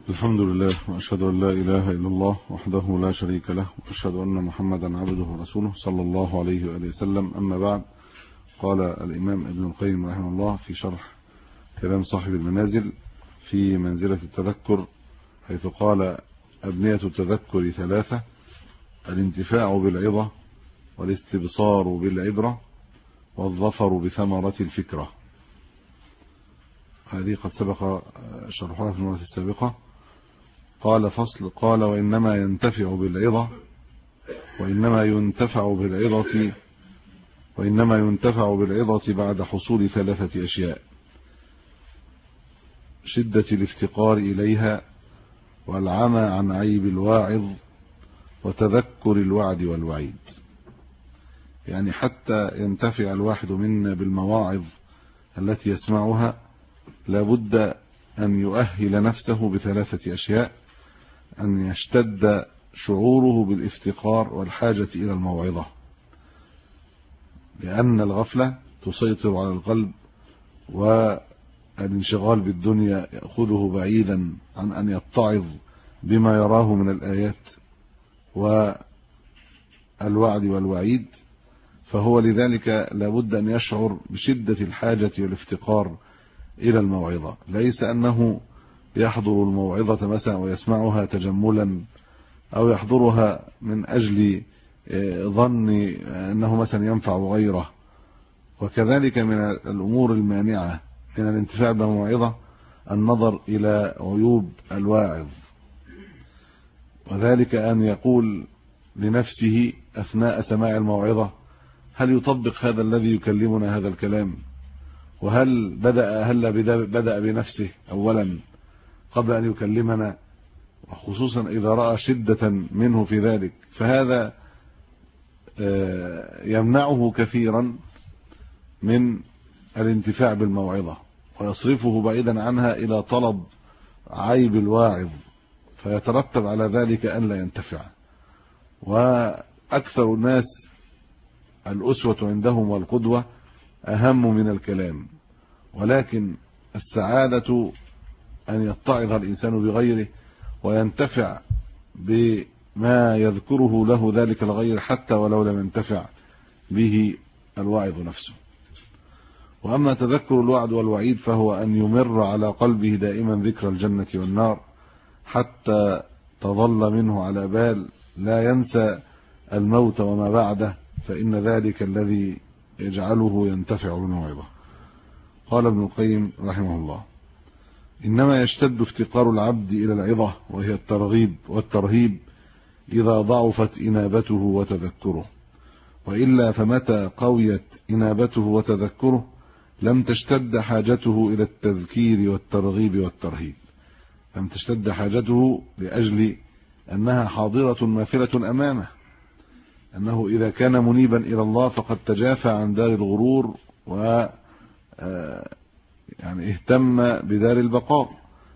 الحمد لله وأشهد أن لا إله إلا الله وحده لا شريك له وأشهد أن محمدا عبده ورسوله صلى الله عليه وآله وسلم. أما بعد، قال الإمام ابن القيم رحمه الله في شرح كلام صاحب المنازل في منزلة التذكر، حيث قال: أبنية التذكر ثلاثة: الانتفاع بالعظة، والاستبصار بالعبرة، والظفر بثمرة الفكرة. هذه قد سبق شرحها في المرة السابقة. قال: فصل. قال: وإنما ينتفع بالعظة بعد حصول ثلاثة أشياء: شدة الافتقار إليها، والعمى عن عيب الواعظ، وتذكر الوعد والوعيد. يعني حتى ينتفع الواحد منا بالمواعظ التي يسمعها لابد أن يؤهل نفسه بثلاثة أشياء: أن يشتد شعوره بالافتقار والحاجة إلى الموعظة، لأن الغفلة تسيطر على القلب، والانشغال بالدنيا يأخذه بعيدا عن أن يتعظ بما يراه من الآيات والوعد والوعيد. فهو لذلك لابد أن يشعر بشدة الحاجة والافتقار إلى الموعظة، ليس أنه يحضر الموعظة مثلا ويسمعها تجملا، أو يحضرها من أجل ظن أنه مثلا ينفع غيره. وكذلك من الأمور المانعة من الانتفاع بالموعظة النظر إلى عيوب الواعظ، وذلك أن يقول لنفسه أثناء سماع الموعظة: هل يطبق هذا الذي يكلمنا هذا الكلام؟ وهل بدأ بنفسه أولا قبل أن يكلمنا، وخصوصا إذا رأى شدة منه في ذلك، فهذا يمنعه كثيرا من الانتفاع بالموعظة، ويصرفه بعيدا عنها إلى طلب عيب الواعظ، فيترتب على ذلك أن لا ينتفع. وأكثر الناس الأسوة عندهم والقدوة أهم من الكلام، ولكن السعادة أن يتعظ الإنسان بغيره وينتفع بما يذكره له ذلك الغير، حتى ولو لم ينتفع به الواعظ نفسه. وأما تذكر الوعد والوعيد فهو أن يمر على قلبه دائما ذكر الجنة والنار، حتى تظل منه على بال لا ينسى الموت وما بعده، فإن ذلك الذي يجعله ينتفع بالموعظة. قال ابن القيم رحمه الله: إنما يشتد افتقار العبد إلى العظة، وهي الترغيب والترهيب، إذا ضعفت إنابته وتذكره، وإلا فمتى قويت إنابته وتذكره لم تشتد حاجته إلى التذكير والترغيب والترهيب. لم تشتد حاجته لأجل أنها حاضرة ماثلة أمامه، أنه إذا كان منيبا إلى الله فقد تجافى عن دار الغرور يعني اهتم بدار البقاء،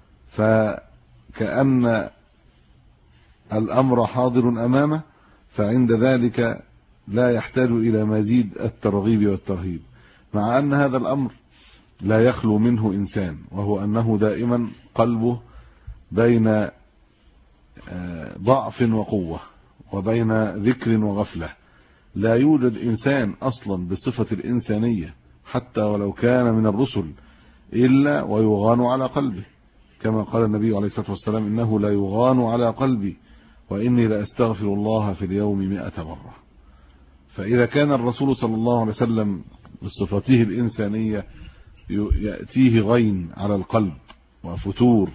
فكأن الأمر حاضر أمامه، فعند ذلك لا يحتاج إلى مزيد الترغيب والترهيب، مع أن هذا الأمر لا يخلو منه إنسان، وهو أنه دائما قلبه بين ضعف وقوة، وبين ذكر وغفلة. لا يوجد إنسان أصلا بصفة الإنسانية حتى ولو كان من الرسل إلا ويغان على قلبه، كما قال النبي عليه الصلاة والسلام: إنه لا يغان على قلبي، وإني لأستغفر الله في اليوم 100 مرة. فإذا كان الرسول صلى الله عليه وسلم بصفته الإنسانية يأتيه غين على القلب وفتور،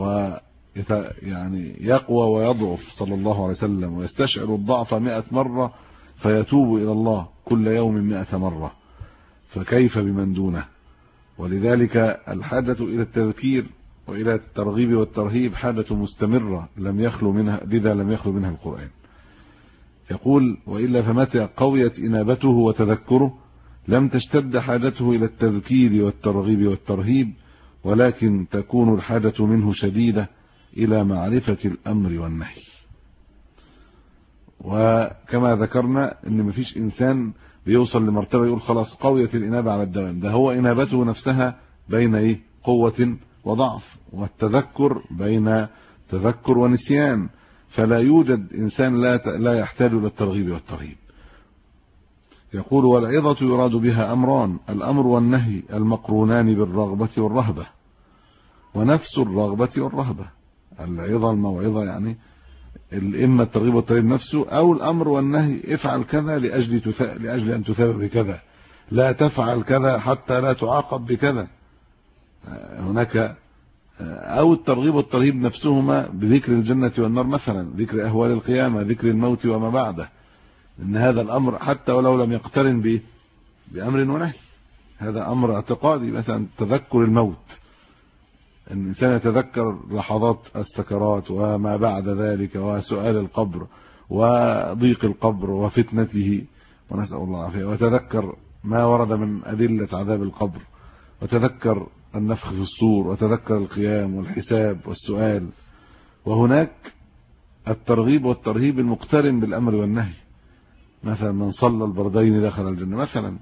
يعني يقوى ويضعف صلى الله عليه وسلم، ويستشعر الضعف 100 مرة، فيتوب إلى الله كل يوم 100 مرة، فكيف بمن دونه؟ ولذلك الحاجة إلى التذكير وإلى الترغيب والترهيب حاجة مستمرة لم يخلو منها القرآن. يقول: وإلا فمتى قويت إنابته وتذكره لم تشتد حاجته إلى التذكير والترغيب والترهيب، ولكن تكون الحاجة منه شديدة إلى معرفة الأمر والنهي. وكما ذكرنا ان مفيش انسان بيوصل لمرتبه يقول خلاص قويت الانابه على الدوام، ده هو انابته نفسها بين قوة وضعف، والتذكر بين تذكر ونسيان، فلا يوجد إنسان لا يحتاج إلى الترغيب والترهيب. يقول: والعظة يراد بها أمران: الأمر والنهي المقرونان بالرغبة والرهبة، ونفس الرغبة والرهبة. العظة الموعظة يعني إما الترغيب والترهيب نفسه، أو الأمر والنهي: افعل كذا لأجل أن تثاب بكذا، لا تفعل كذا حتى لا تعاقب بكذا. هناك أو الترغيب والترهيب نفسهما بذكر الجنة والنار مثلا، ذكر أهوال القيامة، ذكر الموت وما بعده، إن هذا الأمر حتى ولو لم يقترن بأمر ونهي، هذا أمر اعتقادي. مثلا تذكر الموت، الإنسان يتذكر لحظات السكرات وما بعد ذلك، وسؤال القبر وضيق القبر وفتنته، ونسأل الله العافية، وتذكر ما ورد من أدلة عذاب القبر، وتذكر النفخ في الصور، وتذكر القيام والحساب والسؤال. وهناك الترغيب والترهيب المقترن بالأمر والنهي، مثلا من صلى البردين دخل الجنة مثلا،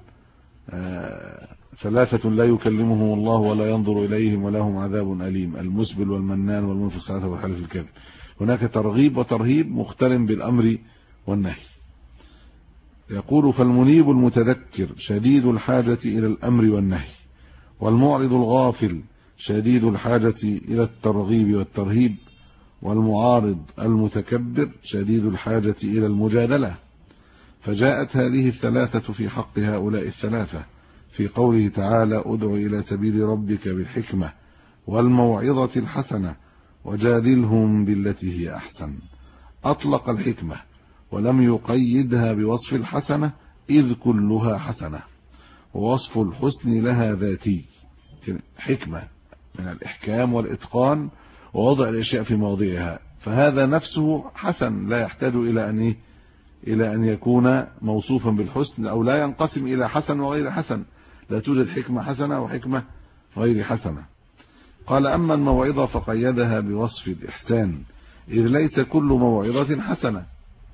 ثلاثة لا يكلمهم الله ولا ينظر إليهم ولهم عذاب أليم: المسبل والمنان والمنفق الصلاة والحلف الكاذب. هناك ترغيب وترهيب مقترن بالأمر والنهي. يقول: فالمنيب المتذكر شديد الحاجة إلى الأمر والنهي، والمعرض الغافل شديد الحاجة إلى الترغيب والترهيب، والمعارض المتكبر شديد الحاجة إلى المجادلة. فجاءت هذه الثلاثة في حق هؤلاء الثلاثة في قوله تعالى: ادع إلى سبيل ربك بالحكمة والموعظة الحسنة وجادلهم بالتي هي أحسن. أطلق الحكمة ولم يقيدها بوصف الحسنة، إذ كلها حسنة، ووصف الحسن لها ذاتي. حكمة من الإحكام والإتقان ووضع الأشياء في مواضعها، فهذا نفسه حسن، لا يحتاج إلى أن يكون موصوفا بالحسن، أو لا ينقسم إلى حسن وغير حسن، لا توجد حكمة حسنة وحكمة غير حسنة. قال: أما الموعظة فقيدها بوصف الإحسان، إذ ليس كل موعظة حسنة.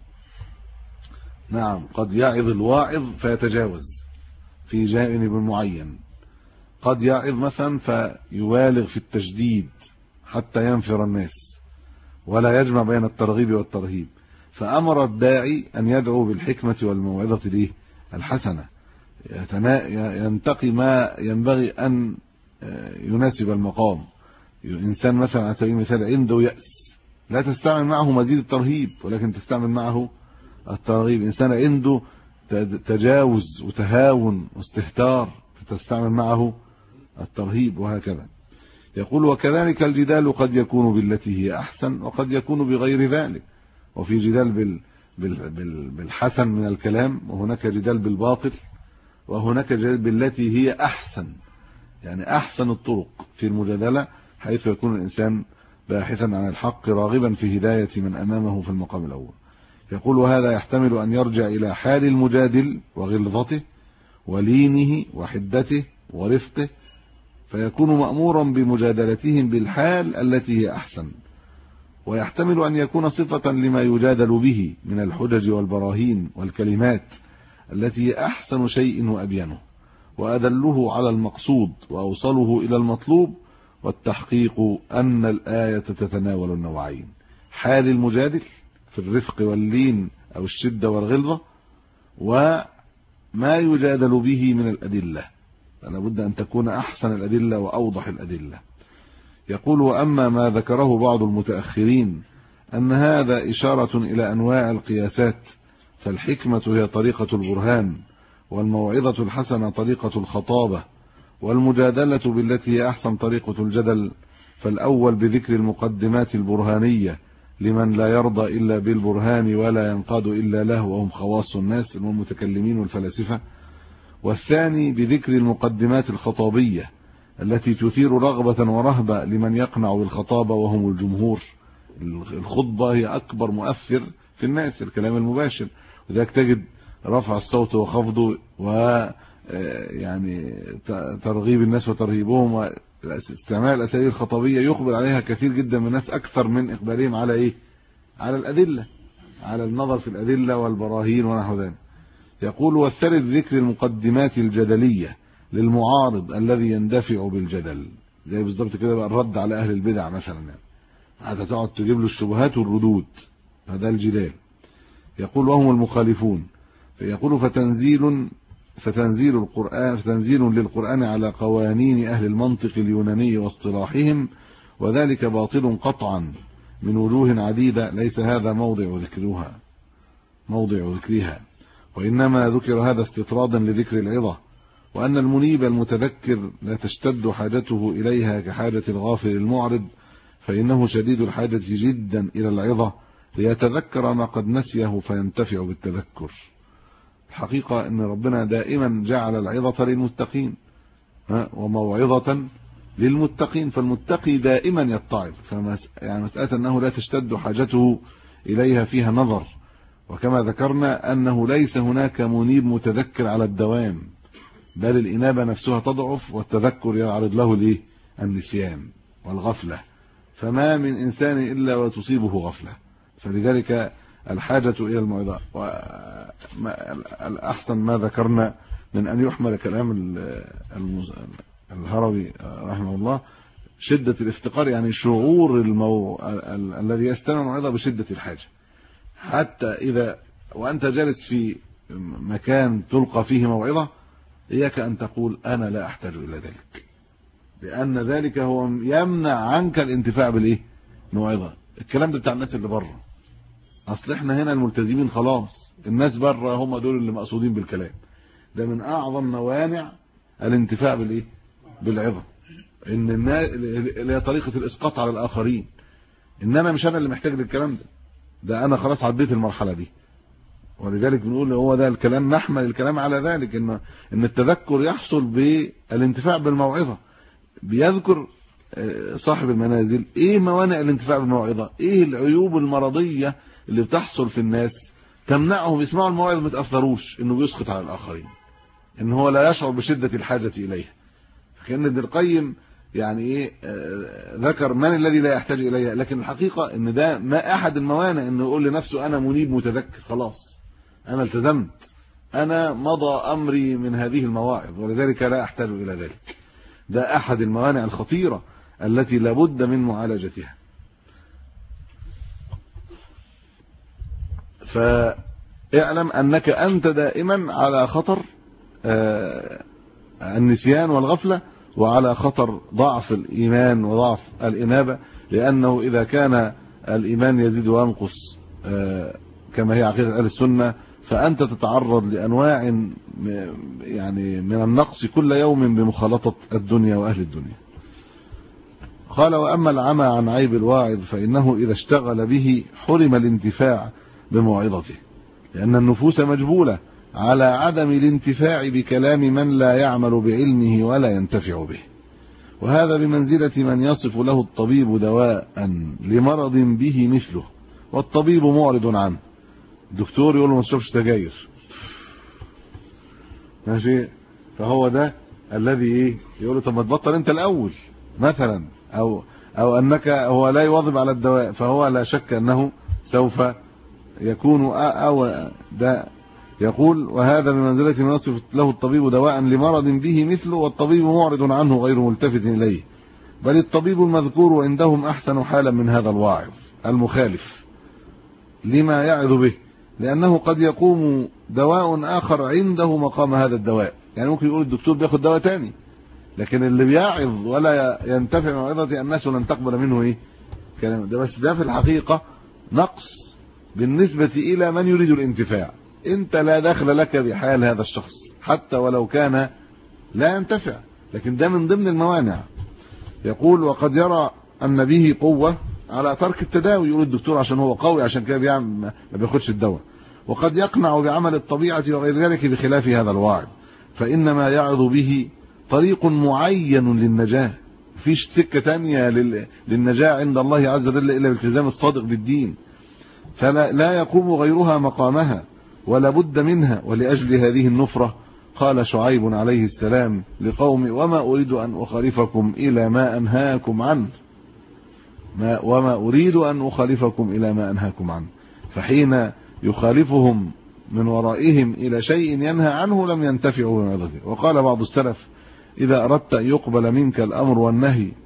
نعم، قد يعظ الواعظ فيتجاوز في جانب معين، قد يعظ مثلا فيبالغ في التشديد حتى ينفر الناس، ولا يجمع بين الترغيب والترهيب. فأمر الداعي أن يدعو بالحكمة والموعظة الحسنة، ينتقي ما ينبغي أن يناسب المقام. إنسان مثلا على سبيل المثال عنده يأس، لا تستعمل معه مزيد الترهيب، ولكن تستعمل معه الترغيب. إنسان عنده تجاوز وتهاون واستهتار، فتستعمل معه الترهيب، وهكذا. يقول: وكذلك الجدال قد يكون بالتي هي أحسن، وقد يكون بغير ذلك. وفي جدال بالحسن من الكلام، وهناك جدال بالباطل، وهناك جدال بالتي هي أحسن، يعني أحسن الطرق في المجادلة، حيث يكون الإنسان باحثا عن الحق راغبا في هداية من أمامه في المقام الأول. يقول: وهذا يحتمل أن يرجع إلى حال المجادل وغلظته ولينه وحدته ورفقه، فيكون مأمورا بمجادلتهم بالحال التي هي أحسن. ويحتمل أن يكون صفة لما يجادل به من الحجج والبراهين والكلمات التي هي أحسن شيء وأبينه وأدله على المقصود وأوصله إلى المطلوب. والتحقيق أن الآية تتناول النوعين: حال المجادل في الرفق واللين أو الشدة والغلظة، وما يجادل به من الأدلة، فلا بد أن تكون أحسن الأدلة وأوضح الأدلة. يقول: وأما ما ذكره بعض المتأخرين أن هذا إشارة إلى أنواع القياسات، فالحكمة هي طريقة البرهان، والموعظة الحسنة طريقة الخطابة، والمجادلة بالتي هي أحسن طريقة الجدل. فالأول بذكر المقدمات البرهانية لمن لا يرضى إلا بالبرهان ولا ينقاد إلا له، وهم خواص الناس المتكلمين والفلاسفة. والثاني بذكر المقدمات الخطابية التي تثير رغبة ورهبة لمن يقنع بالخطابة، وهم الجمهور. الخطبة هي أكبر مؤثر في الناس، الكلام المباشر، وذلك تجد رفع الصوت وخفضه، ويعني ترغيب الناس وترهيبهم، واستعمال الأساليب الخطابية يقبل عليها كثير جدا من الناس أكثر من إقبالهم على على الأدلة، على النظر في الأدلة والبراهين ونحو ذلك. يقول: والثالث ذكر المقدمات الجدلية للمعارض الذي يندفع بالجدل، زي بالضبط كده بقى الرد على أهل البدع مثلا، يعني هتقعد تجيب له الشبهات والردود، هذا الجدال. يقول وهم المخالفون، يقول فتنزيل للقرآن على قوانين أهل المنطق اليوناني واصطلاحهم، وذلك باطل قطعا من وجوه عديدة، ليس هذا موضع ذكرها، وإنما ذكر هذا استطرادا لذكر العظة، وأن المنيب المتذكر لا تشتد حاجته إليها كحاجة الغافل المعرض، فإنه شديد الحاجة جدا إلى العظة ليتذكر ما قد نسيه فينتفع بالتذكر. الحقيقة أن ربنا دائما جعل العظة للمتقين وموعظة للمتقين، فالمتقي دائما يتعظ، يعني مسألة أنه لا تشتد حاجته إليها فيها نظر. وكما ذكرنا أنه ليس هناك منيب متذكر على الدوام، بل الإنابة نفسها تضعف والتذكر يعرض له النسيان والغفلة، فما من إنسان إلا وتصيبه غفلة. فلذلك الحاجة إلى الموعظة. الأحسن ما ذكرنا من أن يحمل كلام الهروي رحمه الله شدة الافتقار، يعني شعور الذي يستمع الموعظة بشدة الحاجة، حتى إذا وأنت جالس في مكان تلقى فيه موعظة إياك أن تقول أنا لا أحتاج إلى ذلك، لأن ذلك هو يمنع عنك الانتفاع بالموعظة. الكلام ده بتاع الناس اللي بره، أصل احنا هنا الملتزمين خلاص، الناس بره هم دول اللي مقصودين بالكلام ده. من أعظم موانع الانتفاع بالعظة إن الناس اللي هي طريقة الإسقاط على الآخرين، إن أنا مش أنا اللي محتاج للكلام ده أنا خلاص عديت المرحلة دي. ولذلك بنقول هو ده الكلام، نحمل الكلام على ذلك إن التذكر يحصل بالانتفاع بالموعظة. بيذكر صاحب المنازل ايه موانع الانتفاع بالموعظة، ايه العيوب المرضية اللي بتحصل في الناس تمنعهم يسمعوا الموعظة ما يتأثروش، انه بيسقط على الآخرين، ان هو لا يشعر بشدة الحاجة اليها. فكأن ابن القيم يعني ايه ذكر من الذي لا يحتاج اليها، لكن الحقيقة ان ده ما احد الموانع انه يقول لنفسه انا منيب متذكر، خلاص انا التزمت، انا مضى امري من هذه المواعظ ولذلك لا احتاج الى ذلك. ده احد الموانع الخطيرة التي لابد من معالجتها. فاعلم انك انت دائما على خطر النسيان والغفلة، وعلى خطر ضعف الإيمان وضعف الإنابة، لأنه إذا كان الإيمان يزيد وينقص كما هي عقيدة أهل السنة، فأنت تتعرض لأنواع يعني من النقص كل يوم بمخالطة الدنيا وأهل الدنيا. قال وأما العمى عن عيب الواعظ فإنه إذا اشتغل به حرم الانتفاع بموعظته، لأن النفوس مجبولة على عدم الانتفاع بكلام من لا يعمل بعلمه ولا ينتفع به، وهذا بمنزلة من يصف له الطبيب دواء لمرض به مثله والطبيب معرض عنه. الدكتور يقول له ما تشربش سجاير، ماشي، فهو ده الذي يقول له طب ما تبطل انت الاول مثلا، او انك هو لا يواظب على الدواء، فهو لا شك انه سوف يكون او ده. يقول وهذا بمنزلة من يصف له الطبيب دواء لمرض به مثله والطبيب معرض عنه غير ملتفت إليه، بل الطبيب المذكور عندهم أحسن حالا من هذا الواعظ المخالف لما يعظ به، لأنه قد يقوم دواء آخر عنده مقام هذا الدواء. يعني ممكن يقول الدكتور بياخد دواء تاني، لكن اللي بيعظ ولا ينتفع موعظة الناس ولن تقبل منه كلام ده. بس ده في الحقيقة نقص بالنسبة إلى من يريد الانتفاع. انت لا دخل لك بحال هذا الشخص حتى ولو كان لا ينتفع، لكن ده من ضمن الموانع. يقول وقد يرى ان به قوة على ترك التداوي، يقول الدكتور عشان هو قوي عشان كده ما بياخدش الدواء، وقد يقنع بعمل الطبيعة وغير ذلك بخلاف هذا الواعظ، فإنما يعظ به طريق معين للنجاة، مفيش سكة تانية للنجاة عند الله عز وجل إلا بالالتزام الصادق بالدين، فلا يقوم غيرها مقامها ولا بد منها. ولأجل هذه النفرة قال شعيب عليه السلام لقوم وما أريد أن أخالفكم إلى ما أنهاكم عنه، وما أريد أن أخالفكم إلى ما أنهاكم عنه. فحين يخالفهم من ورائهم إلى شيء ينهى عنه لم ينتفعوا بموعظته. وقال بعض السلف إذا أردت أن يقبل منك الأمر والنهي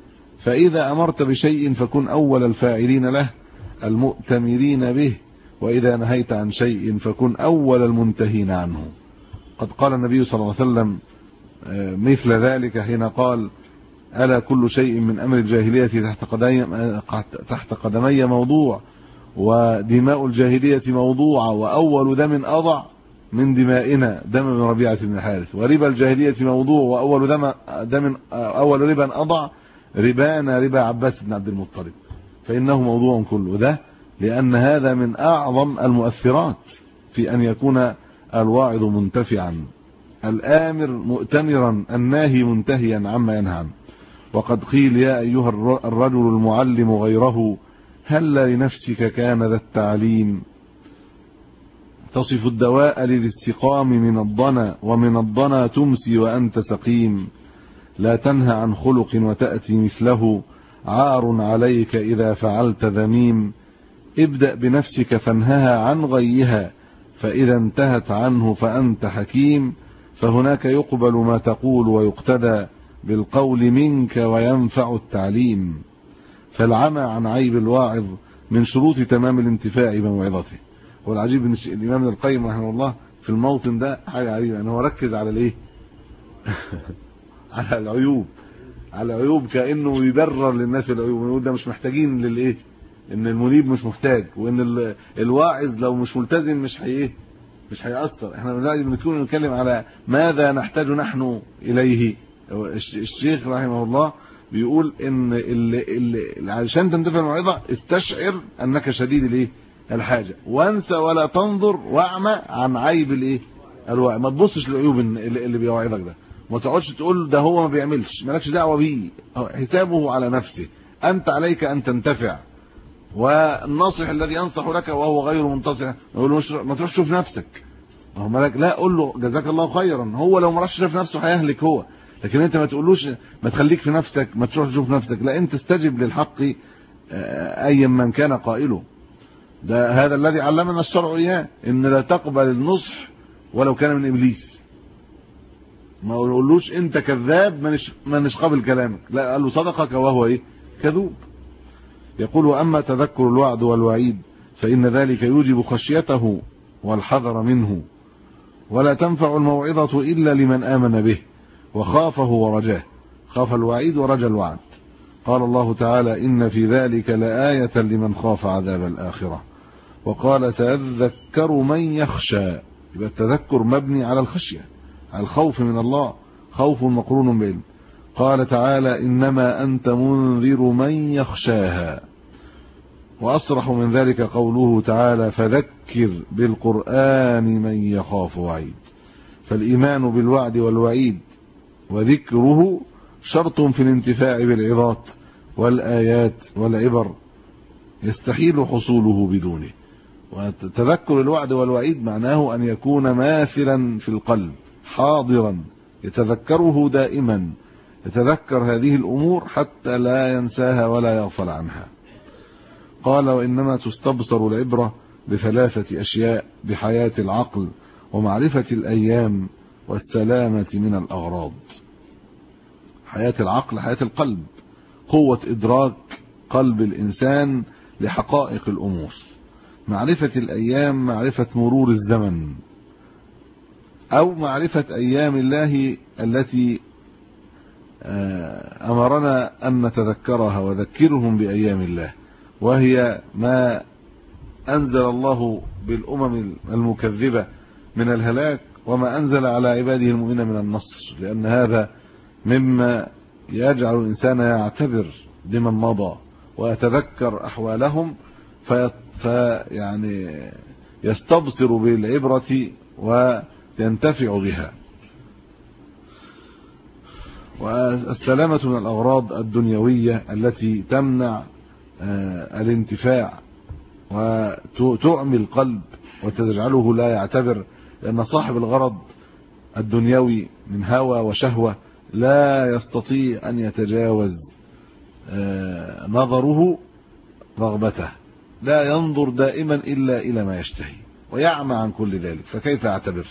فإذا أمرت بشيء فكن أول الفاعلين له المؤتمرين به، وإذا نهيت عن شيء فكن أول المنتهين عنه. قد قال النبي صلى الله عليه وسلم مثل ذلك حين قال: ألا كل شيء من أمر الجاهلية تحت قدمي موضوع، ودماء الجاهلية موضوعة، وأول دم أضع من دمائنا دم بن ربيعة بن الحارث، وربا الجاهلية موضوع، وأول أول ربا أضع ربانا ربا عباس بن عبد المطلب، فإنه موضوع كله. ده لأن هذا من أعظم المؤثرات في أن يكون الواعظ منتفعا، الآمر مؤتمرا، الناهي منتهيا عما ينهى عنه. وقد قيل: يا أيها الرجل المعلم غيره هل لنفسك كان ذا التعليم، تصف الدواء للاستقام من الضنا، ومن الضنا تمسي وأنت سقيم، لا تنهى عن خلق وتأتي مثله، عار عليك إذا فعلت ذميم، ابدأ بنفسك فانهها عن غيها، فإذا انتهت عنه فأنت حكيم، فهناك يقبل ما تقول ويقتدى بالقول منك وينفع التعليم، فالعمى عن عيب الواعظ من شروط تمام الانتفاع بموعظته. والعجيب ان الإمام ابن القيم رحمه الله في الموطن ده حاجة عجيبة، ان هو ركز على الايه على العيوب كأنه يبرر للناس العيوب، ويقول ده مش محتاجين للايه، ان المنيب مش محتاج، وان الواعظ لو مش ملتزم مش هيأثر. احنا دلوقتي بنكون نتكلم على ماذا نحتاج نحن اليه. الشيخ رحمه الله بيقول ان علشان تنتفع الموعظه استشعر انك شديد الايه الحاجه، وانسى ولا تنظر واعمى عن عيب الايه الواعي. ما تبصش للعيوب اللي بيوعظك ده، ما تقعدش تقول ده هو ما بيعملش، مالكش دعوه بيه، حسابه على نفسه، انت عليك ان تنتفع. والناصح الذي ينصح لك وهو غير منتصح يقول له ما تروحش تشوف نفسك، هو مالك، لا قول له جزاك الله خيرا، هو لو ما راحش شاف نفسه هيهلك هو، لكن انت ما تقولوش ما تخليك في نفسك، ما تروح تشوف نفسك، لا انت استجب للحق ايا من كان قائله. ده هذا الذي علمنا الشرع اياه، ان لا تقبل النصح ولو كان من ابليس. ما قولوش انت كذاب ما نقبل كلامك، لا قال له صدقك وهو ايه كذوب. يقول: واما تذكر الوعد والوعيد فان ذلك يوجب خشيته والحذر منه، ولا تنفع الموعظة الا لمن آمن به وخافه ورجاه، خاف الوعيد ورجى الوعد. قال الله تعالى: إن في ذلك لآية لمن خاف عذاب الآخرة. وقال: سيذكر من يخشى. يبقى التذكر مبني على الخشية، على الخوف من الله، خوف مقرون بعلم. قال تعالى: إنما أنت منذر من يخشاها. وأصرح من ذلك قوله تعالى: فذكر بالقرآن من يخاف وعيد. فالإيمان بالوعد والوعيد وذكره شرط في الانتفاع بالعظات والآيات والعبر، يستحيل حصوله بدونه. وتذكر الوعد والوعيد معناه أن يكون ماثلا في القلب حاضرا، يتذكره دائما، يتذكر هذه الأمور حتى لا ينساها ولا يغفل عنها. قال: وإنما تستبصر العبرة بثلاثة أشياء: بحياة العقل، ومعرفة الأيام، والسلامة من الأغراض. حياة العقل حياة القلب، قوة إدراك قلب الإنسان لحقائق الأمور. معرفة الأيام معرفة مرور الزمن، أو معرفة أيام الله التي أمرنا أن نتذكرها، وذكرهم بأيام الله، وهي ما أنزل الله بالأمم المكذبة من الهلاك، وما أنزل على عباده المؤمنين من النصر، لأن هذا مما يجعل الإنسان يعتبر بمن مضى ويتذكر أحوالهم، فيعني يستبصر بالعبرة وينتفع بها. والسلامة من الأغراض الدنيوية التي تمنع الانتفاع وتعمي القلب وتجعله لا يعتبر، لأن صاحب الغرض الدنيوي من هوى وشهوة لا يستطيع أن يتجاوز نظره رغبته، لا ينظر دائما إلا إلى ما يشتهي، ويعمى عن كل ذلك، فكيف يعتبر؟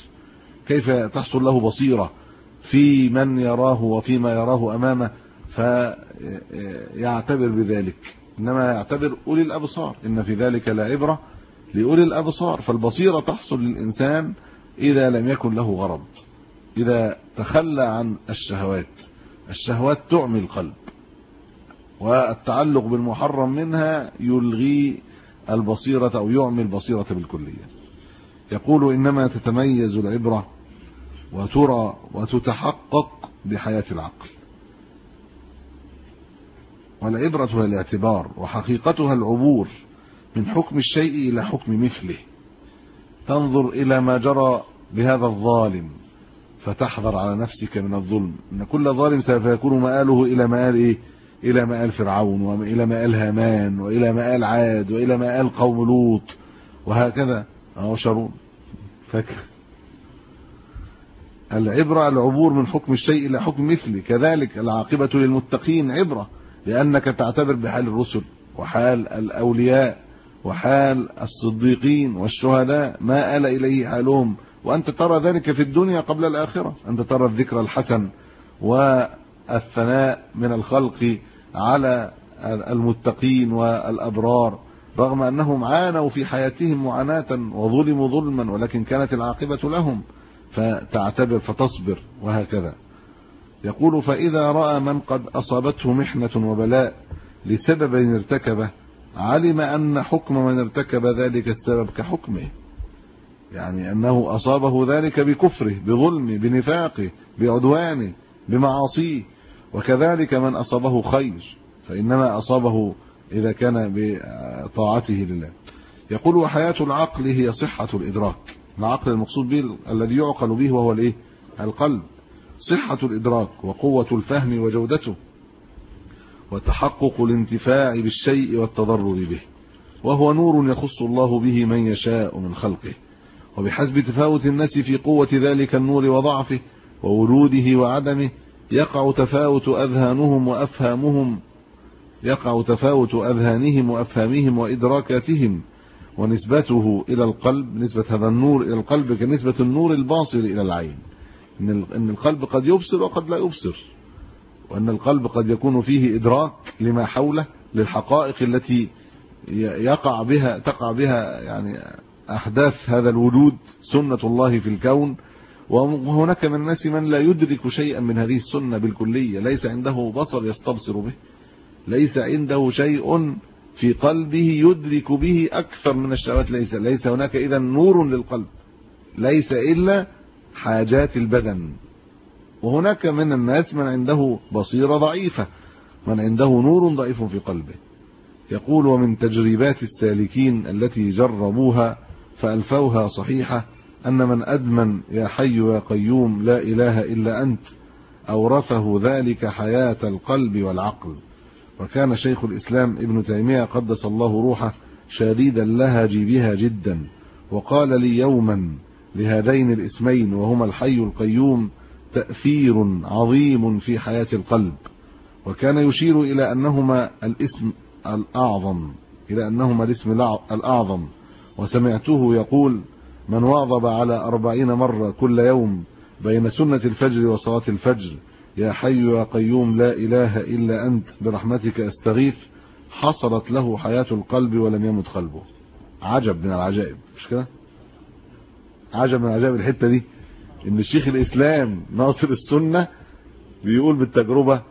كيف تحصل له بصيرة في من يراه وفيما يراه أمامه، يعتبر بذلك، إنما يعتبر أولي الأبصار. إن في ذلك لعبرة لأولي الأبصار. فالبصيرة تحصل للإنسان إذا لم يكن له غرض، إذا تخلى عن الشهوات. الشهوات تعمي القلب، والتعلق بالمحرم منها يلغي البصيرة أو يعمي البصيرة بالكلية. يقول إنما تتميز العبرة وترى وتتحقق بحياة العقل. والعبرة هي الاعتبار، وحقيقتها العبور من حكم الشيء إلى حكم مثله. تنظر إلى ما جرى بهذا الظالم فتحذر على نفسك من الظلم، إن كل ظالم سوف يكون مآله إلى مآل إيه؟ إلى مآل فرعون، وإلى مآل هامان، وإلى مآل عاد، وإلى مآل قوم لوط، وهكذا شرون. فاكر العبرة العبور من حكم الشيء إلى حكم مثله. كذلك العاقبة للمتقين عبرة، لأنك تعتبر بحال الرسل وحال الأولياء وحال الصديقين والشهداء ما آل إليه حالهم، وأنت ترى ذلك في الدنيا قبل الآخرة. أنت ترى الذكر الحسن والثناء من الخلق على المتقين والأبرار، رغم أنهم عانوا في حياتهم معاناة وظلموا ظلما، ولكن كانت العاقبة لهم، فتعتبر فتصبر، وهكذا. يقول فإذا رأى من قد أصابته محنة وبلاء لسبب ارتكبه علم أن حكم من ارتكب ذلك السبب كحكمه، يعني أنه أصابه ذلك بكفره، بظلمه، بنفاقه، بعدوانه، بمعاصيه. وكذلك من أصابه خير فإنما أصابه إذا كان بطاعته لله. يقول وحياة العقل هي صحة الإدراك. العقل المقصود به الذي يعقل به وهو الايه؟ القلب. صحة الإدراك وقوة الفهم وجودته وتحقق الانتفاع بالشيء والتضرر به، وهو نور يخص الله به من يشاء من خلقه، وبحسب تفاوت الناس في قوة ذلك النور وضعفه ووروده وعدمه يقع تفاوت أذهانهم وأفهامهم وإدراكاتهم، ونسبته إلى القلب، نسبة هذا النور إلى القلب كنسبة النور الباصر إلى العين. إن القلب قد يبصر وقد لا يبصر، وأن القلب قد يكون فيه إدراك لما حوله، للحقائق التي تقع بها يعني أحداث هذا الوجود، سنة الله في الكون. وهناك من الناس من لا يدرك شيئا من هذه السنة بالكلية، ليس عنده بصر يستبصر به، ليس عنده شيء في قلبه يدرك به أكثر من الشهوات. ليس هناك إذا نور للقلب، ليس إلا حاجات البدن. وهناك من الناس من عنده بصيرة ضعيفة، من عنده نور ضعيف في قلبه. يقول ومن تجربات السالكين التي جربوها فألفوها صحيحة أن من أدمن يا حي يا قيوم لا إله إلا أنت أورثه ذلك حياة القلب والعقل. وكان شيخ الإسلام ابن تيمية قدس الله روحه شديد اللهج بها جدا، وقال لي يوما لهذين الاسمين وهما الحي القيوم تأثير عظيم في حياة القلب، وكان يشير إلى أنهما الاسم الأعظم. وسمعته يقول من واظب على 40 مرة كل يوم بين سنة الفجر وصلاة الفجر يا حي يا قيوم لا إله إلا أنت برحمتك أستغيث حصلت له حياة القلب ولم يمت قلبه. عجب من العجائب، مش كده؟ عجب من العجائب الحتة دي، إن الشيخ الإسلام ناصر السنة بيقول بالتجربة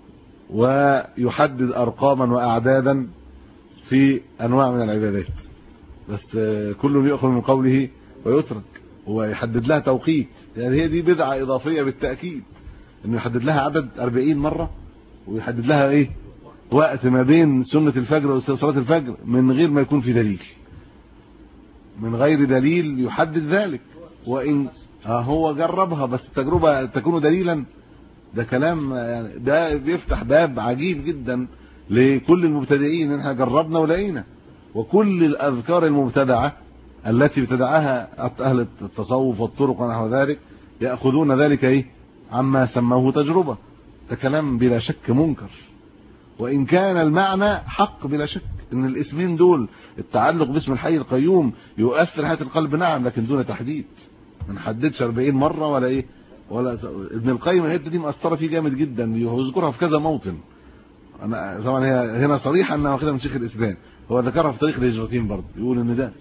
ويحدد أرقاما وأعدادا في أنواع من العبادات، بس كله يأخذ من قوله ويترك، ويحدد لها توقيت. يعني هي دي بدعة إضافية بالتأكيد، إنه يحدد لها عدد 40 مرة، ويحدد لها إيه وقت ما بين سنة الفجر وصلاة الفجر من غير ما يكون في دليل، من غير دليل يحدد ذلك. وإن هو جربها بس التجربة تكون دليلا، ده كلام يعني ده بيفتح باب عجيب جدا لكل المبتدئين. احنا جربنا ولقينا، وكل الأذكار المبتدعة التي ابتدعها أهل التصوف والطرق ونحو ذلك يأخذون ذلك إيه عما سموه تجربة. ده كلام بلا شك منكر، وإن كان المعنى حق بلا شك، إن الاسمين دول التعلق باسم الحي القيوم يؤثر حياة القلب، نعم، لكن دون تحديد. ما نحددش 40 مرة ولا إيه، ولا ابن القيم الحته دي مأثره فيه جامد جدا، يذكرها في كذا موطن. انا طبعا هي هنا صريحه انها واخدها من شيخ الاسلام، هو ذكرها في طريق الهجرتين برضه، يقول ان ده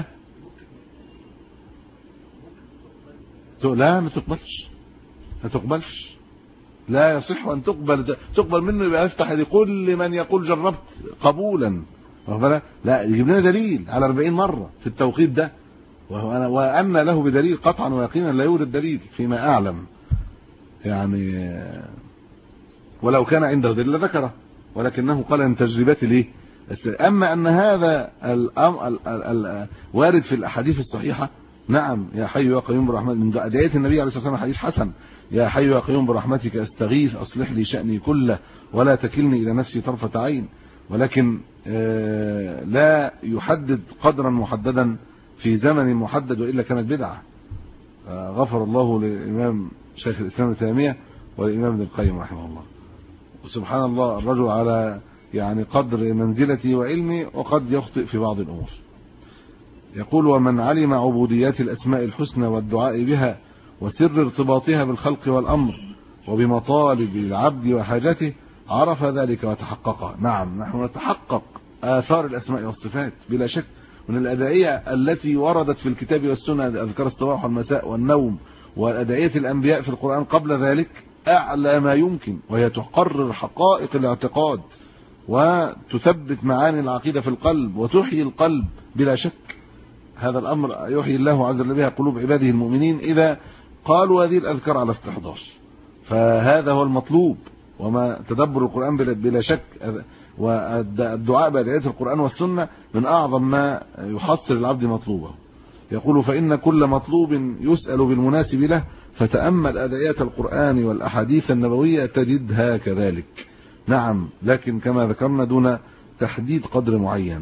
لا ما تقبلش، لا يصح ان تقبل منه، يبقى يفتح لكل من يقول جربت قبولا، لا يجيب لنا دليل على 40 مره في التوقيت ده، وأن له بدليل قطعا ويقينا لا يوجد دليل فيما أعلم يعني، ولو كان عنده دليل لذكره، ولكنه قال ان تجربتي ليه. اما ان هذا الامر وارد في الاحاديث الصحيحه، نعم، يا حي يا قيوم برحمتك، من ادعيه النبي عليه الصلاه والسلام حديث حسن، يا حي يا قيوم برحمتك استغيث اصلح لي شأني كله ولا تكلني الى نفسي طرفه عين، ولكن لا يحدد قدرا محددا في زمن محدد، والا كانت بدعه. غفر الله للامام شيخ الاسلام ابن تيميه والامام ابن القيم رحمه الله. وسبحان الله، الرجل على يعني قدر منزلته وعلمه، وقد يخطئ في بعض الامور. يقول: ومن علم عبوديات الاسماء الحسنى والدعاء بها وسر ارتباطها بالخلق والامر وبمطالب العبد وحاجته عرف ذلك وتحققه. نعم، نحن نتحقق آثار الاسماء والصفات بلا شك، من الأدعية التي وردت في الكتاب والسنة، أذكار الصباح والمساء والنوم، والأدعية الأنبياء في القرآن قبل ذلك أعلى ما يمكن، وهي تقرر حقائق الاعتقاد وتثبت معاني العقيدة في القلب وتحيي القلب بلا شك. هذا الأمر يحيي الله عز وجل بها قلوب عباده المؤمنين إذا قالوا هذه الأذكار على استحضار، فهذا هو المطلوب. وما تدبر القرآن بلا شك، والدعاء بأدعية القرآن والسنة من أعظم ما يحصل العبد مطلوبه. يقول: فإن كل مطلوب يسأل بالمناسب له، فتأمل أدعية القرآن والأحاديث النبوية تجدها كذلك. نعم، لكن كما ذكرنا دون تحديد قدر معين.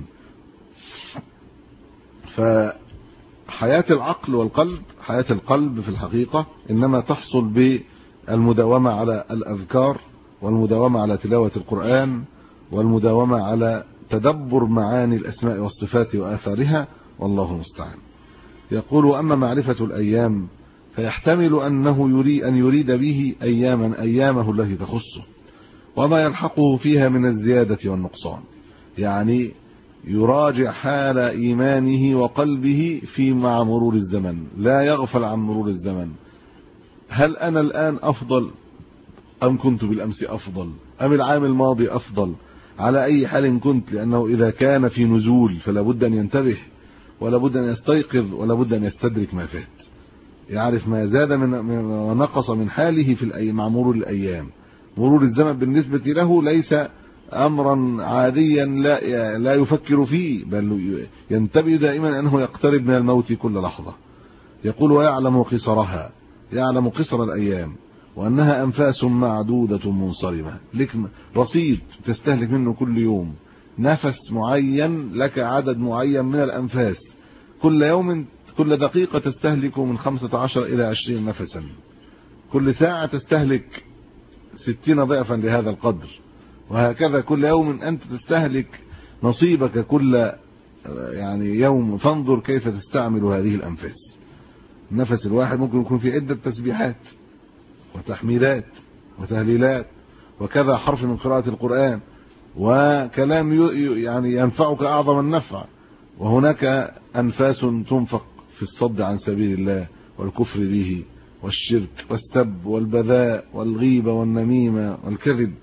فحياة العقل والقلب، حياة القلب في الحقيقة إنما تحصل بالمداومة على الأذكار، والمداومة على تلاوة القرآن، والمداومة على تدبر معاني الأسماء والصفات وآثارها، والله المستعان. يقول: وأما معرفة الأيام فيحتمل أنه يريد به أيامه التي تخصه وما يلحقه فيها من الزيادة والنقصان، يعني يراجع حال إيمانه وقلبه مع مرور الزمن، لا يغفل عن مرور الزمن. هل أنا الآن أفضل أم كنت بالأمس أفضل أم العام الماضي أفضل؟ على أي حال كنت، لأنه إذا كان في نزول فلا بد أن ينتبه، ولا بد أن يستيقظ، ولا بد أن يستدرك ما فات، يعرف ما زاد ونقص من حاله مع مرور الأيام. مرور الزمن بالنسبة له ليس أمرا عاديا لا يفكر فيه، بل ينتبه دائما أنه يقترب من الموت كل لحظة. يقول: ويعلم قصرها، يعلم قصر الأيام، وأنها أنفاس معدودة منصرمة، لك رصيد تستهلك منه كل يوم، نفس معين، لك عدد معين من الأنفاس، كل يوم كل دقيقة تستهلك من 15 إلى 20 نفسا، كل ساعة تستهلك 60 ضعفا لهذا القدر، وهكذا كل يوم أنت تستهلك نصيبك كل يعني يوم. فانظر كيف تستعمل هذه الأنفاس. النفس الواحد ممكن يكون في عدة تسبيحات وتحميدات وتهليلات، وكذا حرف من قراءة القرآن، وكلام يعني ينفعك أعظم النفع. وهناك أنفاس تنفق في الصد عن سبيل الله والكفر به والشرك والسب والبذاء والغيبة والنميمة والكذب.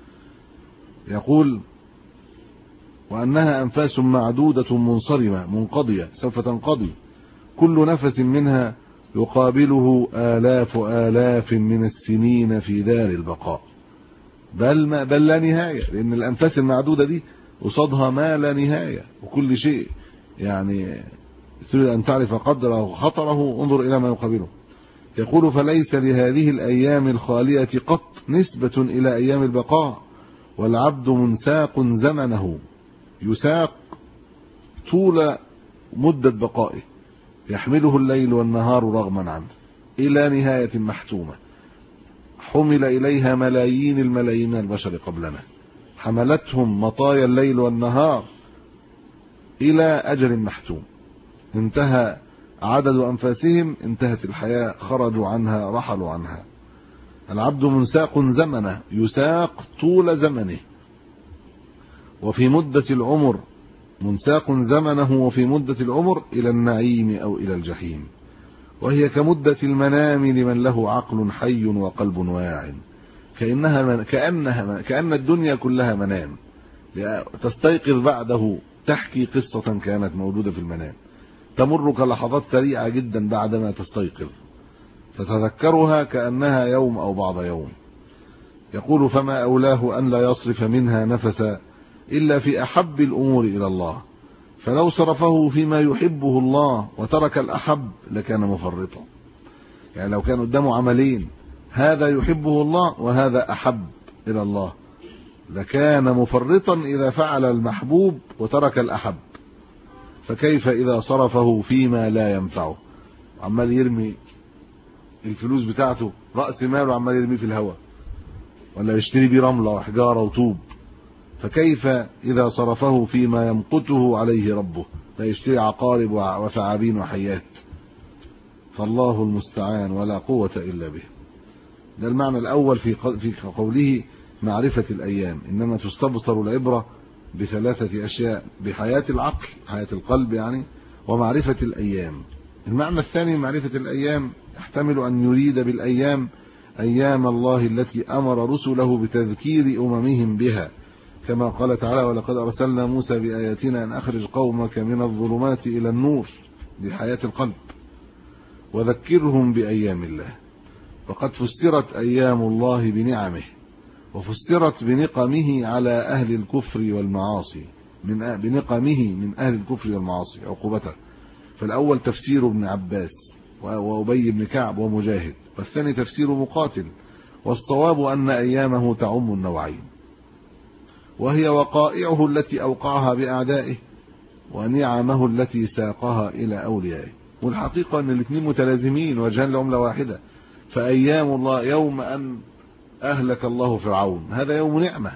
يقول: وأنها أنفاس معدودة منصرمة منقضية، سوف تنقضي، كل نفس منها يقابله آلاف من السنين في دار البقاء، بل لا نهاية، لأن الأنفاس المعدودة دي قصادها ما لا نهاية، وكل شيء يعني تريد أن تعرف قدره وخطره انظر إلى ما يقابله. يقول: فليس لهذه الأيام الخالية قط نسبة إلى أيام البقاء، والعبد منساق زمنه، يساق طول مدة بقائه، يحمله الليل والنهار رغما عنه إلى نهاية محتومة حمل إليها ملايين الملايين من البشر قبلنا، حملتهم مطايا الليل والنهار إلى أجل محتوم، انتهى عدد أنفاسهم، انتهت الحياة، خرجوا عنها، رحلوا عنها. العبد منساق زمنه، يساق طول زمنه، وفي مدة العمر منساق زمنه وفي مدة العمر إلى النعيم أو إلى الجحيم، وهي كمدة المنام لمن له عقل حي وقلب واع، كأن الدنيا كلها منام، تستيقظ بعده تحكي قصة كانت موجودة في المنام، تمر كلحظات سريعة جدا بعدما تستيقظ، فتذكرها كأنها يوم أو بعض يوم. يقول: فما أولاه أن لا يصرف منها نفسا إلا في أحب الأمور إلى الله، فلو صرفه فيما يحبه الله وترك الأحب لكان مفرطا. يعني لو كان قدامه عملين، هذا يحبه الله وهذا أحب إلى الله، لكان مفرطا إذا فعل المحبوب وترك الأحب، فكيف إذا صرفه فيما لا ينفعه؟ عمال يرمي الفلوس بتاعته، رأس ماله عمال يرميه في الهواء، ولا يشتري بيه رملة وحجارة وطوب، فكيف إذا صرفه فيما يمقته عليه ربه؟ لا يشتري عقارب وثعابين وحيات. فالله المستعان ولا قوة إلا به. ده المعنى الأول في قوله معرفة الأيام، إنما تستبصر العبرة بثلاثة أشياء: بحياة العقل، حياة القلب يعني، ومعرفة الأيام. المعنى الثاني معرفة الأيام يحتمل أن يريد بالأيام أيام الله التي أمر رسله بتذكير أممهم بها، كما قال تعالى: ولقد أرسلنا موسى بآياتنا أن أخرج قومك من الظلمات إلى النور، بحياة القلب، وذكرهم بأيام الله. وقد فسرت أيام الله بنعمه، وفسرت بنقمه على أهل الكفر والمعاصي، بنقمه من أهل الكفر والمعاصي عقوبته. فالأول تفسير ابن عباس وأبي بن كعب ومجاهد، والثاني تفسير مقاتل. والصواب أن أيامه تعم النوعين، وهي وقائعه التي أوقعها بأعدائه، ونعمه التي ساقها إلى أوليائه. والحقيقة أن الاثنين متلازمين وجهان لعملة واحدة. فأيام الله يوم أن أهلك الله فرعون، هذا يوم نعمة،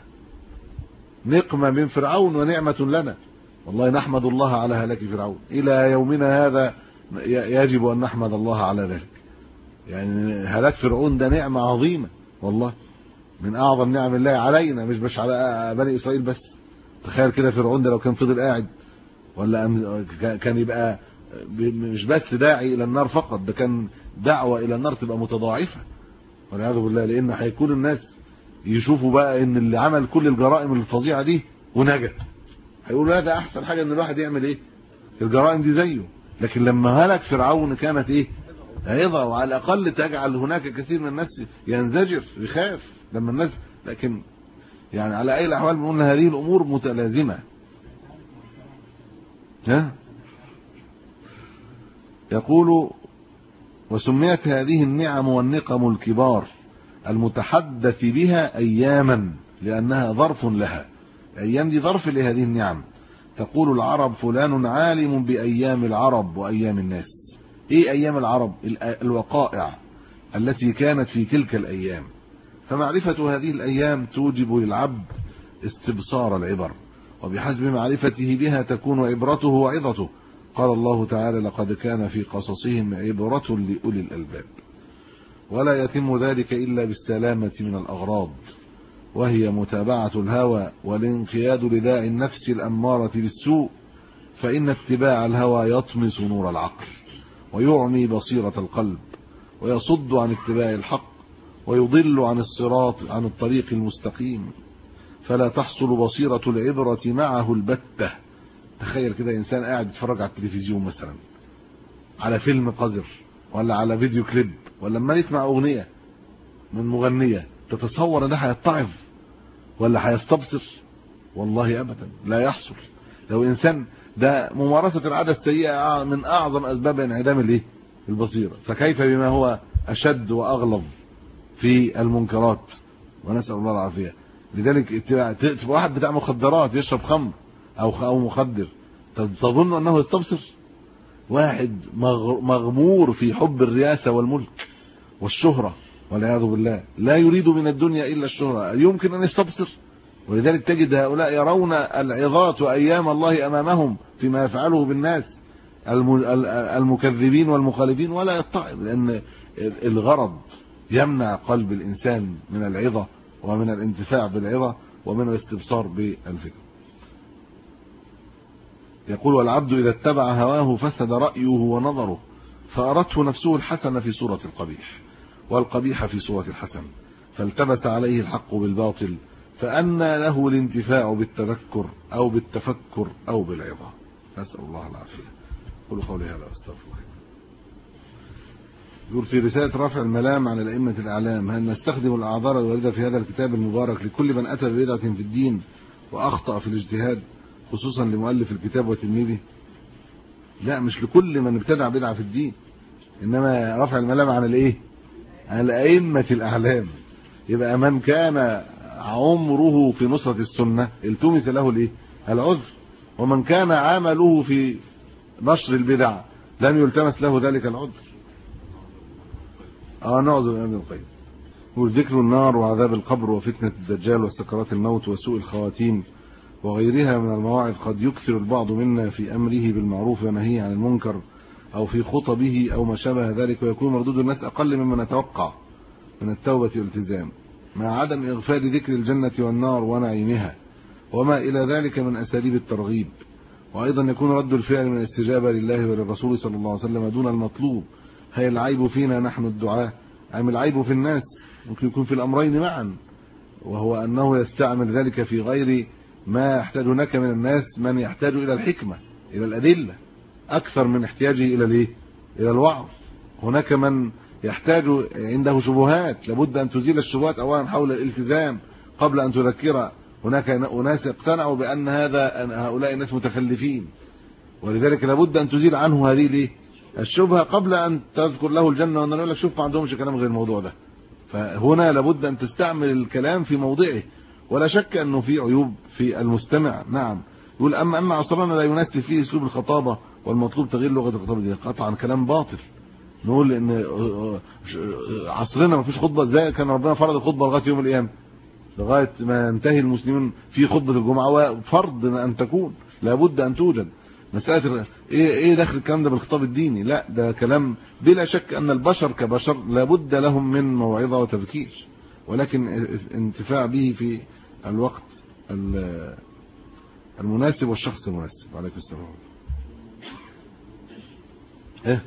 نقمة من فرعون ونعمة لنا، والله نحمد الله على هلاك فرعون. إلى يومنا هذا يجب أن نحمد الله على ذلك. يعني هلاك فرعون ده نعمة عظيمة، والله من أعظم نعم الله علينا، مش على بني إسرائيل بس. تخيل كده فرعون ده لو كان فضل قاعد، ولا كان يبقى مش بس داعي إلى النار فقط، ده كان دعوة إلى النار تبقى متضاعفة والعياذ بالله. لأن هيكون الناس يشوفوا بقى إن اللي عمل كل الجرائم الفظيعة دي ونجا، هيقولوا لا ده أحسن حاجة إن الواحد يعمل إيه؟ الجرائم دي زيه. لكن لما هلك فرعون كانت إيه؟ عظة، وعلى الأقل تجعل هناك كثير من الناس ينزجر يخاف لما الناس. لكن يعني على أي الأحوال بنقول هذه الأمور متلازمة. يقول: وسميت هذه النعم والنقم الكبار المتحدث بها أياما لأنها ظرف لها. أيام دي ظرف لهذه النعم. تقول العرب: فلان عالم بأيام العرب وأيام الناس. إيه أيام العرب؟ الوقائع التي كانت في تلك الأيام. فمعرفة هذه الأيام توجب للعبد استبصار العبر، وبحسب معرفته بها تكون عبرته وعظته. قال الله تعالى: لقد كان في قصصهم عبرة لأولي الألباب. ولا يتم ذلك إلا بالسلامة من الأغراض، وهي متابعة الهوى والانقياد لداعي النفس الأمارة بالسوء، فإن اتباع الهوى يطمس نور العقل ويعمي بصيرة القلب ويصد عن اتباع الحق ويضل عن الصراط، عن الطريق المستقيم، فلا تحصل بصيرة العبرة معه البتة. تخيل كده إنسان قاعد يتفرج على التلفزيون مثلا على فيلم قذر، ولا على فيديو كليب، ولا لما يسمع أغنية من مغنية، تتصور ان ده هيتعظ ولا هيستبصر؟ والله أبدا لا يحصل. لو إنسان ده ممارسة العادة السيئة من أعظم أسباب انعدام الايه؟ البصيرة، فكيف بما هو أشد وأغلظ في المنكرات، ونسأل الله العافية. لذلك تبقى واحد بتاع مخدرات يشرب خمر أو مخدر، تظن أنه يستبصر؟ واحد مغمور في حب الرياسة والملك والشهرة والعياذ بالله، لا يريد من الدنيا إلا الشهرة، يمكن أن يستبصر؟ ولذلك تجد هؤلاء يرون العظات وأيام الله أمامهم فيما يفعله بالناس المكذبين والمخالفين، ولا يتعظ، لأن الغرض يمنع قلب الإنسان من العظة ومن الانتفاع بالعظة ومن الاستبصار بالفكر. يقول والعبد إذا اتبع هواه فسد رأيه ونظره، فأرته نفسه الحسن في صورة القبيح والقبيح في صورة الحسن، فالتبس عليه الحق بالباطل، فأنى له الانتفاع بالتذكر أو بالتفكر أو بالعظة. نسأل الله العافية. قولوا قولي هذا واستغفر الله. يقول في رسالة رفع الملام عن الأئمة الأعلام: هل نستخدم الأعذار الواردة في هذا الكتاب المبارك لكل من أتى ببدعة في الدين وأخطأ في الاجتهاد، خصوصا لمؤلف الكتاب وتلميذه؟ لا، مش لكل من ابتدع بدعة في الدين، إنما رفع الملام عن الإيه؟ عن الأئمة الأعلام. يبقى من كان عمره في نصرة السنة التمس له الإيه؟ العذر، ومن كان عمله في نشر البدع لم يلتمس له ذلك العذر. نعذر ابن القيم. وذكر النار وعذاب القبر وفتنة الدجال وسكرات الموت وسوء الخواتيم وغيرها من المواعظ قد يكثر البعض منا في أمره بالمعروف ونهيه عن المنكر أو في خطبه أو ما شابه ذلك، ويكون مردود الناس أقل مما نتوقع من التوبة والالتزام، مع عدم إغفال ذكر الجنة والنار ونعيمها وما إلى ذلك من أساليب الترغيب. وأيضا يكون رد الفعل من الاستجابة لله وللرسول صلى الله عليه وسلم دون المطلوب. هل العيب فينا نحن الدعاة أم العيب في الناس؟ ممكن يكون في الأمرين معا، وهو أنه يستعمل ذلك في غير ما يحتاج هناك من الناس من يحتاج إلى الحكمة، إلى الأدلة، أكثر من احتياجه إلى الإيه؟ إلى الوعظ. هناك من يحتاج عنده شبهات، لابد أن تزيل الشبهات أولا حول الالتزام قبل أن تذكر. هناك أناس اقتنعوا بأن هؤلاء الناس متخلفين، ولذلك لابد أن تزيل عنه هذه الشبهة قبل أن تذكر له الجنة والنار. يقول لك شوف ما عندهمش كلام غير الموضوع ده. فهنا لابد أن تستعمل الكلام في موضعه، ولا شك أنه في عيوب في المستمع. نعم. يقول أما عصرنا لا يناسب فيه أسلوب الخطابة والمطلوب تغيير لغة الخطابة، دي قطعا كلام باطل. نقول إن عصرنا ما فيش خطبة، ازاي كان ربنا فرض الخطبة لغاية يوم القيامة، لغاية ما ينتهي المسلمين في خطبة الجمعة، وفرض أن تكون لابد أن توجد. مسألة ايه دخل الكلام ده بالخطاب الديني؟ لا، ده كلام بلا شك أن البشر كبشر لابد لهم من موعظة وتذكير، ولكن انتفاع به في الوقت المناسب والشخص المناسب. عليكم السلام. ايه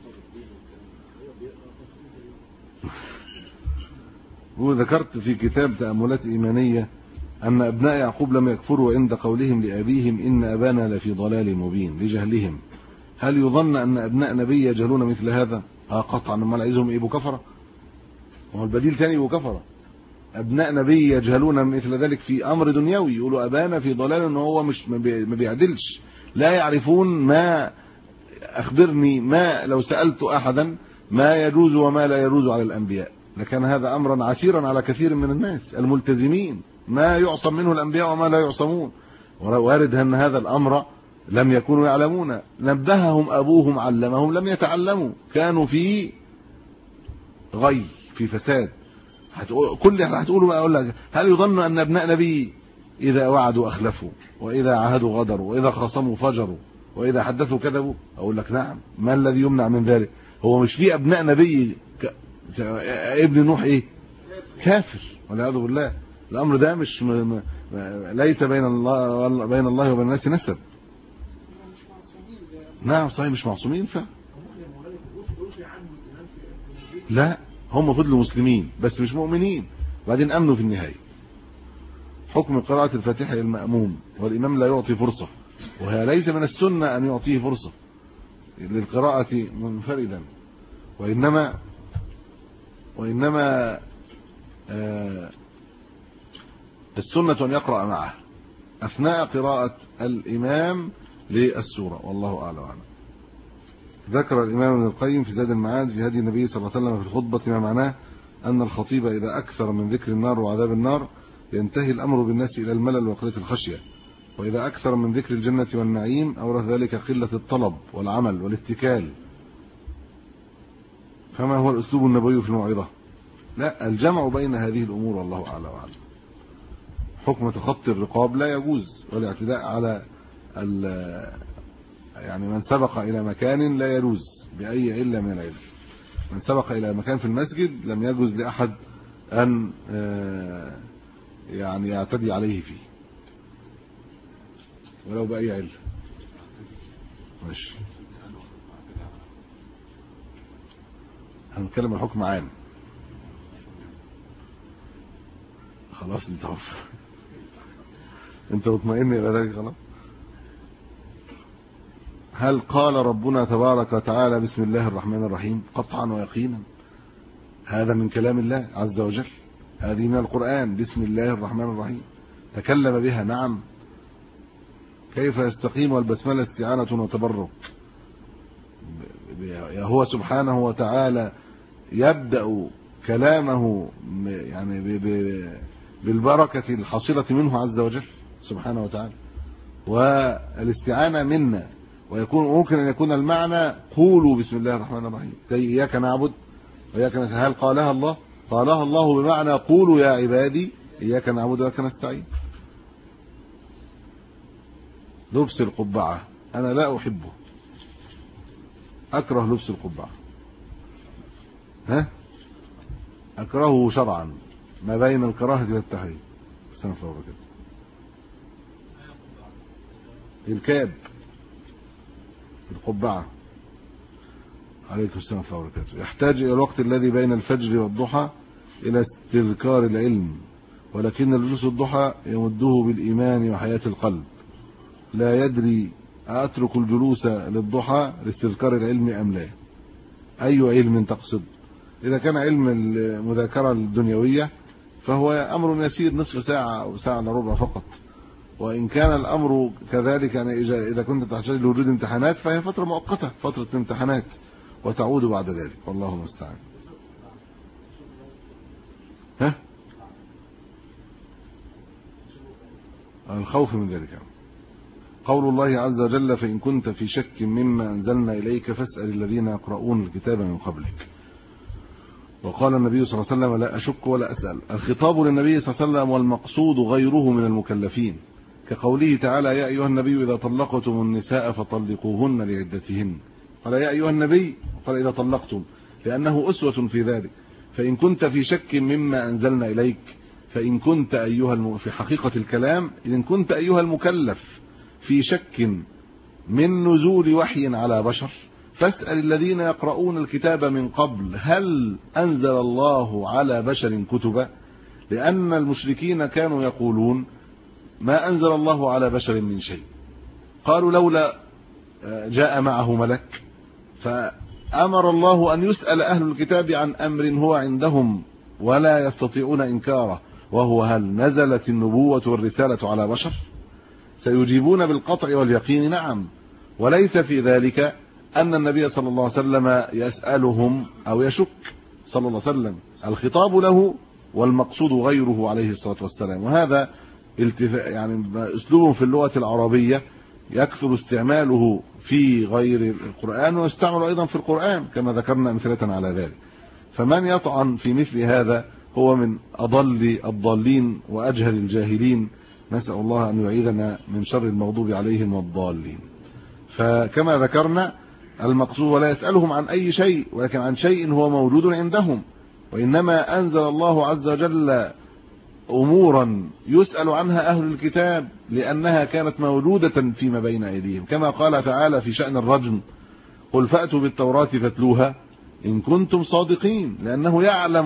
وذكرت في كتاب تأملات إيمانية أن أبناء يعقوب لم يكفروا عند قولهم لأبيهم إن أبانا لفي ضلال مبين لجهلهم. هل يظن أن أبناء نبي يجهلون مثل هذا؟ قطعا. ما عايزهم يبقوا كفرة، وهو البديل ثاني يبقوا كفرة. أبناء نبي يجهلون مثل ذلك في أمر دنيوي، يقولوا أبانا في ضلال، إن هو مش ما بيعدلش، لا يعرفون ما أخبرني ما لو سألت أحدا ما يجوز وما لا يجوز على الأنبياء لكان هذا أمرا عسيرا على كثير من الناس الملتزمين، ما يعصم منه الأنبياء وما لا يعصمون. وارد أن هذا الأمر لم يكونوا يعلمون، نبههم أبوهم علمهم لم يتعلموا، كانوا في غي في فساد. كل هتقولوا أقول لك هل يظن أن أبناء نبي إذا وعدوا أخلفوا، وإذا عهدوا غدروا، وإذا خصموا فجروا، وإذا حدثوا كذبوا؟ أقول لك نعم. ما الذي يمنع من ذلك؟ هو مش في أبناء نبي ابن نوح إيه؟ كافر والعياذ بالله. الأمر ده مش ليس بين الله وبين الناس نسب. نعم صحيح مش معصومين لا، هم فضلوا مسلمين بس مش مؤمنين، بعدين أمنوا في النهاية. حكم قراءة الفاتحة للمأموم والإمام لا يعطي فرصة، وهي ليس من السنة أن يعطيه فرصة للقراءة منفردا، وإنما السنة أن يقرأ معه أثناء قراءة الإمام للسورة، والله أعلم. ذكر الإمام ابن القيم في زاد المعاد في هدي النبي صلى الله عليه وسلم في الخطبة ما معناه أن الخطيب إذا أكثر من ذكر النار وعذاب النار ينتهي الأمر بالناس إلى الملل وقلة الخشية، وإذا أكثر من ذكر الجنة والنعيم أورث ذلك قلة الطلب والعمل والاتكال. فما هو الأسلوب النبوي في الموعظة؟ لا، الجمع بين هذه الأمور، والله أعلى وأعلم. حكم تخطي الرقاب لا يجوز، والاعتداء على يعني من سبق إلى مكان لا يجوز بأي علة من العلم. من سبق إلى مكان في المسجد لم يجوز لأحد أن يعني يعتدي عليه فيه ولو بأي علة. معلش هنتكلم الحكم عام. خلاص انت مطمئن الى ذلك خلاص. هل قال ربنا تبارك وتعالى بسم الله الرحمن الرحيم؟ قطعا ويقينا هذا من كلام الله عز وجل، هذه من القرآن، بسم الله الرحمن الرحيم تكلم بها. نعم، كيف يستقيم والبسملة استعانة وتبرك؟ هو سبحانه وتعالى يبدأ كلامه يعني بالبركة الحاصلة منه عز وجل سبحانه وتعالى، والاستعانة منا، ويكون ممكن أن يكون المعنى قولوا بسم الله الرحمن الرحيم، زي إياك نعبد وإياك نستعين. هل قالها الله؟ قالها الله بمعنى قولوا يا عبادي إياك نعبد وإياك نستعين. لبس القبعة أنا لا أحبه، أكره لبس القبعة، أكرهه شرعا ما بين الكراهة والتحريم. السلام عليكم ورحمة الله. الكاب القبعة عليكم السلام ورحمة الله وبركاته. يحتاج إلى الوقت الذي بين الفجر والضحى إلى استذكار العلم، ولكن الجلوس الضحى يمده بالإيمان وحياة القلب، لا يدري أترك الجلوس للضحى لاستذكار العلم أم لا. أي علم تقصد؟ إذا كان علم المذاكرة الدنيوية فهو أمر يسير، نصف ساعة أو ساعة إلا ربع فقط. وإن كان الأمر كذلك يعني إذا كنت تحتاج لوجود امتحانات فهي فترة مؤقتة، فترة امتحانات، وتعود بعد ذلك، والله المستعان. الخوف من ذلك. قول الله عز وجل فإن كنت في شك مما أنزلنا إليك فاسأل الذين يقرؤون الكتاب من قبلك. وقال النبي صلى الله عليه وسلم لا أشك ولا أسأل. الخطاب للنبي صلى الله عليه وسلم والمقصود غيره من المكلفين، كقوله تعالى يا أيها النبي إذا طلقتم النساء فطلقوهن لعدتهن. قال يا أيها النبي، قال إذا طلقتم، لأنه أسوة في ذلك. فإن كنت في شك مما أنزلنا إليك، فإن كنت في حقيقة الكلام إن كنت أيها المكلف في شك من نزول وحي على بشر فاسأل الذين يقرؤون الكتاب من قبل هل أنزل الله على بشر كتبا، لأن المشركين كانوا يقولون ما أنزل الله على بشر من شيء. قالوا لولا جاء معه ملك، فأمر الله أن يسأل أهل الكتاب عن أمر هو عندهم ولا يستطيعون إنكاره، وهو هل نزلت النبوة والرسالة على بشر؟ سيجيبون بالقطع واليقين نعم، وليس في ذلك أن النبي صلى الله عليه وسلم يسألهم أو يشك صلى الله عليه وسلم. الخطاب له والمقصود غيره عليه الصلاة والسلام. وهذا يعني أسلوب في اللغة العربية يكثر استعماله في غير القرآن ويستعمل أيضا في القرآن كما ذكرنا أمثلة على ذلك. فمن يطعن في مثل هذا هو من أضل الضالين وأجهل الجاهلين، نسأل الله أن يعيذنا من شر المغضوب عليهم والضالين. فكما ذكرنا المقصود ولا يسألهم عن أي شيء، ولكن عن شيء هو موجود عندهم، وإنما أنزل الله عز وجل أمورا يسأل عنها أهل الكتاب لأنها كانت موجودة فيما بين أيديهم، كما قال تعالى في شأن الرجم قل فأتوا بالتوراة فاتلوها إن كنتم صادقين، لأنه يعلم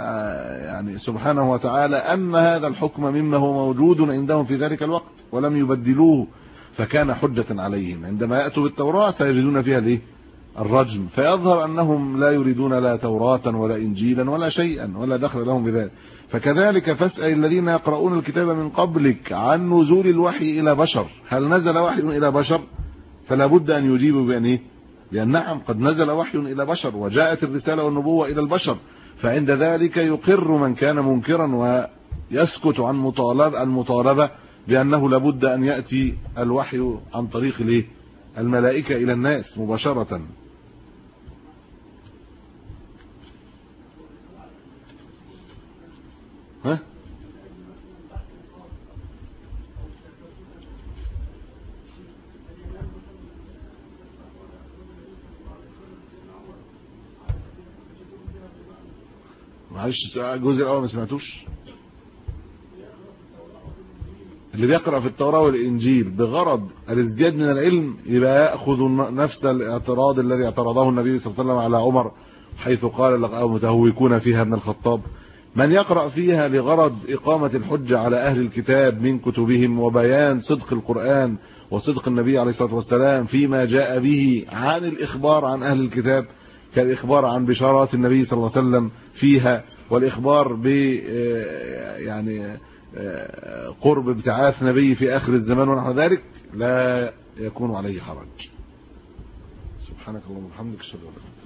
يعني سبحانه وتعالى أن هذا الحكم مما هو موجود عندهم في ذلك الوقت ولم يبدلوه، فكان حجة عليهم. عندما يأتوا بالتوراة سيجدون فيها الايه؟ الرجم، فيظهر أنهم لا يريدون لا توراة ولا إنجيلا ولا شيئا ولا دخل لهم بذلك. فكذلك فاسأل الذين يقرؤون الكتاب من قبلك عن نزول الوحي إلى بشر، هل نزل وحي إلى بشر؟ فلا بد أن يجيبوا بأن ايه؟ لأن نعم قد نزل وحي إلى بشر وجاءت الرسالة والنبوة إلى البشر، فعند ذلك يقر من كان منكرا ويسكت عن المطالبة بأنه لابد أن يأتي الوحي عن طريق الايه؟ الملائكة إلى الناس مباشرة. معلش الجزء الأول ما سمعتوش. اللي بيقرأ في التوراة والإنجيل بغرض الازدياد من العلم يبقى يأخذ نفس الاعتراض الذي اعترضه النبي صلى الله عليه وسلم على عمر حيث قال لقد متهوكون فيها ابن الخطاب. من يقرأ فيها لغرض إقامة الحجة على أهل الكتاب من كتبهم وبيان صدق القرآن وصدق النبي عليه الصلاة والسلام فيما جاء به عن الإخبار عن أهل الكتاب كالإخبار عن بشارات النبي صلى الله عليه وسلم فيها والإخبار ب يعني قرب ابتعاث نبي في آخر الزمان ونحو ذلك لا يكون عليه حرج. سبحانك اللهم وبحمدك اشهد ان لا اله الا انت